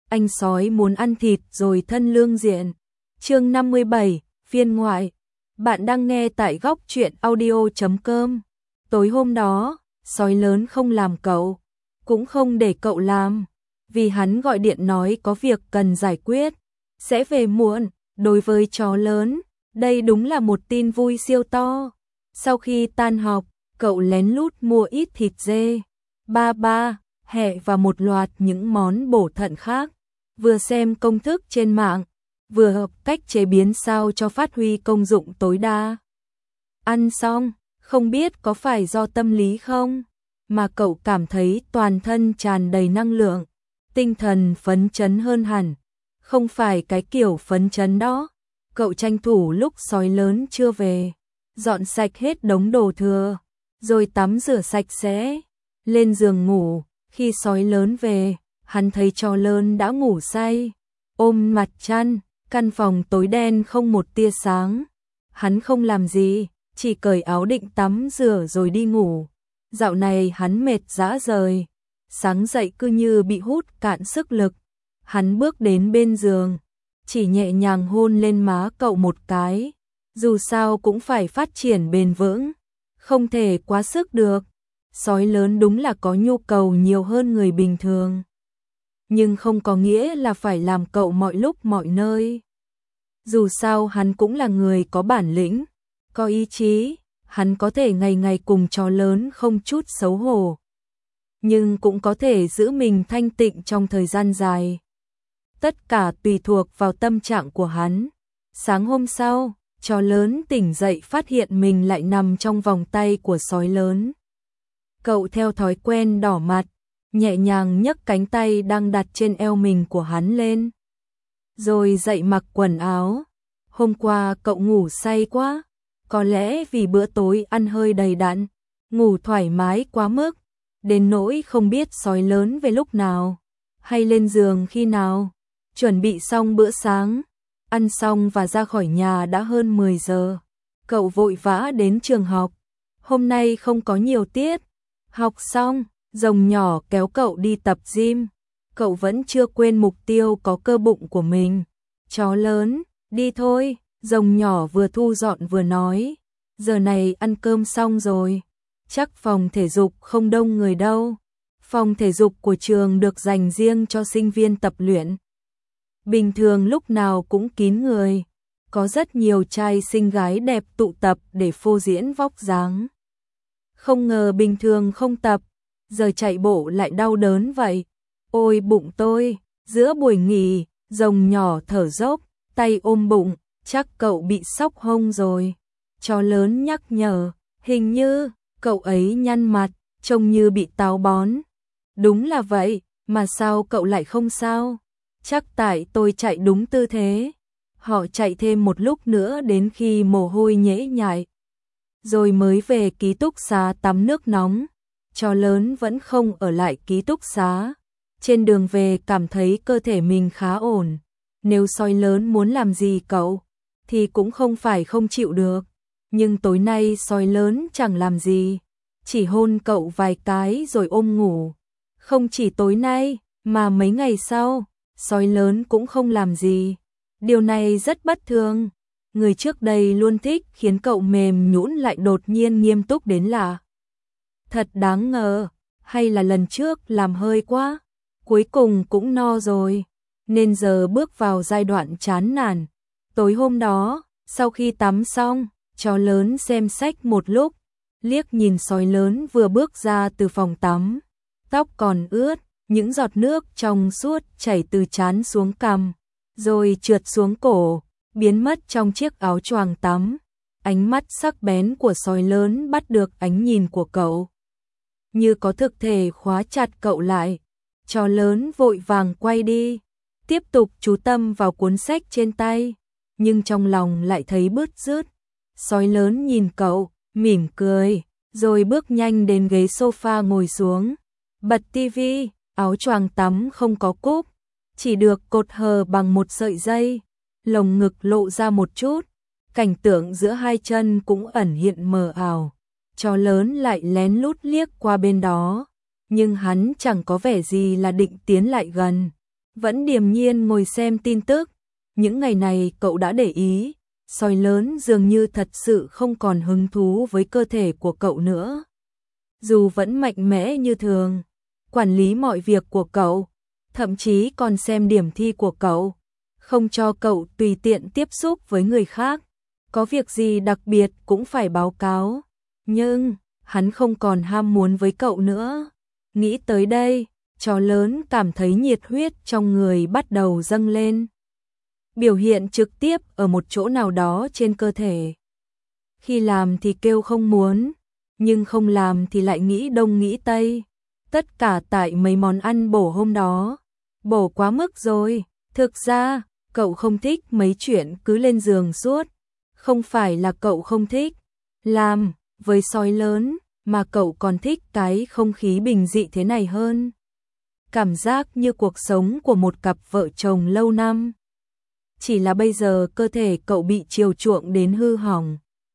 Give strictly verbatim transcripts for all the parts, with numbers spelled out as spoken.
anh sói muốn ăn thịt rồi thân lương diện. Chương năm mươi bảy, phiên ngoại. Bạn đang nghe tại góc truyện audio chấm com. Tối hôm đó, sói lớn không làm cậu, cũng không để cậu làm, vì hắn gọi điện nói có việc cần giải quyết, sẽ về muộn. Đối với chó lớn, đây đúng là một tin vui siêu to. Sau khi tan học, cậu lén lút mua ít thịt dê, ba ba, hẹ và một loạt những món bổ thận khác, vừa xem công thức trên mạng, vừa học cách chế biến sao cho phát huy công dụng tối đa. Ăn xong, không biết có phải do tâm lý không, mà cậu cảm thấy toàn thân tràn đầy năng lượng, tinh thần phấn chấn hơn hẳn. Không phải cái kiểu phấn chấn đó, cậu tranh thủ lúc sói lớn chưa về, dọn sạch hết đống đồ thừa, rồi tắm rửa sạch sẽ, lên giường ngủ. Khi sói lớn về, hắn thấy chó lớn đã ngủ say, ôm mặt chăn, căn phòng tối đen không một tia sáng. Hắn không làm gì, chỉ cởi áo định tắm rửa rồi đi ngủ. Dạo này hắn mệt rã rời, sáng dậy cứ như bị hút cạn sức lực. Hắn bước đến bên giường, chỉ nhẹ nhàng hôn lên má cậu một cái, dù sao cũng phải phát triển bền vững, không thể quá sức được. Sói lớn đúng là có nhu cầu nhiều hơn người bình thường, nhưng không có nghĩa là phải làm cậu mọi lúc mọi nơi. Dù sao hắn cũng là người có bản lĩnh, có ý chí, hắn có thể ngày ngày cùng chó lớn không chút xấu hổ, nhưng cũng có thể giữ mình thanh tịnh trong thời gian dài. Tất cả tùy thuộc vào tâm trạng của hắn. Sáng hôm sau, chó lớn tỉnh dậy phát hiện mình lại nằm trong vòng tay của sói lớn. Cậu theo thói quen đỏ mặt, nhẹ nhàng nhấc cánh tay đang đặt trên eo mình của hắn lên, rồi dậy mặc quần áo. Hôm qua cậu ngủ say quá, có lẽ vì bữa tối ăn hơi đầy đặn, ngủ thoải mái quá mức, đến nỗi không biết sói lớn về lúc nào, hay lên giường khi nào. Chuẩn bị xong bữa sáng, ăn xong và ra khỏi nhà đã hơn mười giờ. Cậu vội vã đến trường học. Hôm nay không có nhiều tiết. Học xong, rồng nhỏ kéo cậu đi tập gym. Cậu vẫn chưa quên mục tiêu có cơ bụng của mình. Chó lớn, đi thôi, rồng nhỏ vừa thu dọn vừa nói. Giờ này ăn cơm xong rồi, chắc phòng thể dục không đông người đâu. Phòng thể dục của trường được dành riêng cho sinh viên tập luyện. Bình thường lúc nào cũng kín người, có rất nhiều trai xinh gái đẹp tụ tập để phô diễn vóc dáng. Không ngờ bình thường không tập, giờ chạy bộ lại đau đớn vậy. Ôi bụng tôi, giữa buổi nghỉ, rồng nhỏ thở dốc, tay ôm bụng, chắc cậu bị sốc hông rồi. Chó lớn nhắc nhở, hình như cậu ấy nhăn mặt, trông như bị táo bón. Đúng là vậy, mà sao cậu lại không sao? Chắc tại tôi chạy đúng tư thế. Họ chạy thêm một lúc nữa đến khi mồ hôi nhễ nhại, rồi mới về ký túc xá tắm nước nóng. Chó lớn vẫn không ở lại ký túc xá. Trên đường về cảm thấy cơ thể mình khá ổn. Nếu sói lớn muốn làm gì cậu, thì cũng không phải không chịu được. Nhưng tối nay sói lớn chẳng làm gì, chỉ hôn cậu vài cái rồi ôm ngủ. Không chỉ tối nay, mà mấy ngày sau, sói lớn cũng không làm gì. Điều này rất bất thường. Người trước đây luôn thích khiến cậu mềm nhũn lại đột nhiên nghiêm túc đến lạ. Thật đáng ngờ, hay là lần trước làm hơi quá, cuối cùng cũng no rồi, nên giờ bước vào giai đoạn chán nản. Tối hôm đó, sau khi tắm xong, chó lớn xem sách một lúc, liếc nhìn sói lớn vừa bước ra từ phòng tắm, tóc còn ướt, những giọt nước trong suốt chảy từ trán xuống cằm, rồi trượt xuống cổ, biến mất trong chiếc áo choàng tắm. Ánh mắt sắc bén của sói lớn bắt được ánh nhìn của cậu, như có thực thể khóa chặt cậu lại. Chó lớn vội vàng quay đi, tiếp tục chú tâm vào cuốn sách trên tay, nhưng trong lòng lại thấy bứt rứt. Sói lớn nhìn cậu, mỉm cười, rồi bước nhanh đến ghế sofa ngồi xuống, bật tivi. Áo choàng tắm không có cúc, chỉ được cột hờ bằng một sợi dây, lồng ngực lộ ra một chút, cảnh tượng giữa hai chân cũng ẩn hiện mờ ảo. Chó lớn lại lén lút liếc qua bên đó, nhưng hắn chẳng có vẻ gì là định tiến lại gần. vẫn điềm nhiên ngồi xem tin tức. Những ngày này cậu đã để ý, sói lớn dường như thật sự không còn hứng thú với cơ thể của cậu nữa. Dù vẫn mạnh mẽ như thường, quản lý mọi việc của cậu, thậm chí còn xem điểm thi của cậu, không cho cậu tùy tiện tiếp xúc với người khác, có việc gì đặc biệt cũng phải báo cáo. Nhưng, hắn không còn ham muốn với cậu nữa. Nghĩ tới đây, chó lớn cảm thấy nhiệt huyết trong người bắt đầu dâng lên. Biểu hiện trực tiếp ở một chỗ nào đó trên cơ thể. Khi làm thì kêu không muốn, nhưng không làm thì lại nghĩ đông nghĩ tây. Tất cả tại mấy món ăn bổ hôm đó. Bổ quá mức rồi. Thực ra, cậu không thích mấy chuyện cứ lên giường suốt. Không phải là cậu không thích làm với sói lớn, mà cậu còn thích cái không khí bình dị thế này hơn. Cảm giác như cuộc sống của một cặp vợ chồng lâu năm. Chỉ là bây giờ cơ thể cậu bị chiều chuộng đến hư hỏng.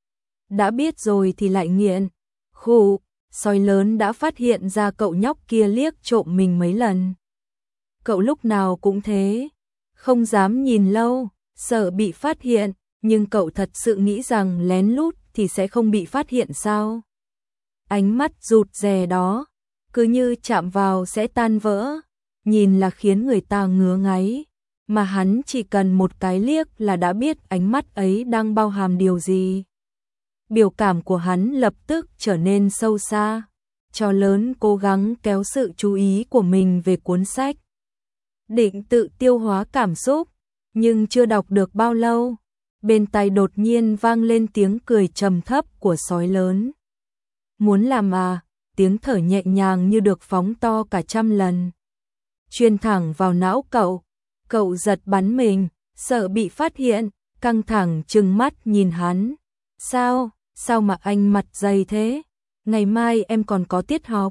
Đã biết rồi thì lại nghiện. Khụ, sói lớn đã phát hiện ra cậu nhóc kia liếc trộm mình mấy lần. Cậu lúc nào cũng thế, không dám nhìn lâu, sợ bị phát hiện, nhưng cậu thật sự nghĩ rằng lén lút thì sẽ không bị phát hiện sao? Ánh mắt rụt rè đó, cứ như chạm vào sẽ tan vỡ, nhìn là khiến người ta ngứa ngáy, mà hắn chỉ cần một cái liếc là đã biết ánh mắt ấy đang bao hàm điều gì. Biểu cảm của hắn lập tức trở nên sâu xa, chó lớn cố gắng kéo sự chú ý của mình về cuốn sách. Định tự tiêu hóa cảm xúc, nhưng chưa đọc được bao lâu, bên tai đột nhiên vang lên tiếng cười trầm thấp của sói lớn. Muốn làm à? Tiếng thở nhẹ nhàng như được phóng to cả trăm lần. Truyền thẳng vào não cậu, cậu giật bắn mình, sợ bị phát hiện, căng thẳng trừng mắt nhìn hắn. Sao, sao mà anh mặt dày thế? Ngày mai em còn có tiết học.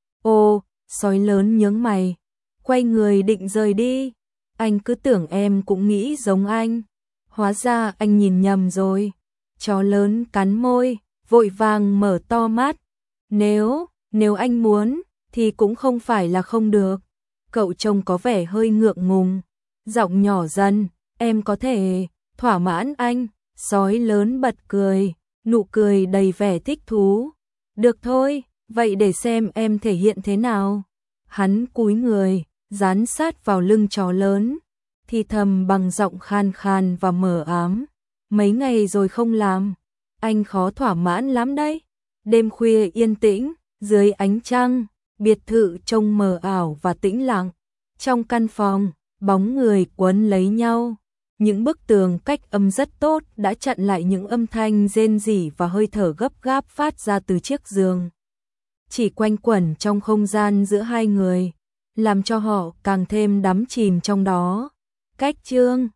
Ồ, sói lớn nhướng mày, quay người định rời đi. Anh cứ tưởng em cũng nghĩ giống anh. Hóa ra anh nhìn nhầm rồi. Chó lớn cắn môi, vội vàng mở to mắt. Nếu, nếu anh muốn, thì cũng không phải là không được. Cậu trông có vẻ hơi ngượng ngùng. Giọng nhỏ dần, em có thể thỏa mãn anh. Sói lớn bật cười, nụ cười đầy vẻ thích thú. Được thôi, vậy để xem em thể hiện thế nào. Hắn cúi người, dán sát vào lưng chó lớn, thì thầm bằng giọng khan khan và mờ ám. Mấy ngày rồi không làm, anh khó thỏa mãn lắm đấy. Đêm khuya yên tĩnh, dưới ánh trăng, biệt thự trông mờ ảo và tĩnh lặng. Trong căn phòng, bóng người quấn lấy nhau. Những bức tường cách âm rất tốt đã chặn lại những âm thanh rên rỉ và hơi thở gấp gáp phát ra từ chiếc giường. Chỉ quanh quẩn trong không gian giữa hai người, làm cho họ càng thêm đắm chìm trong đó. Cách chương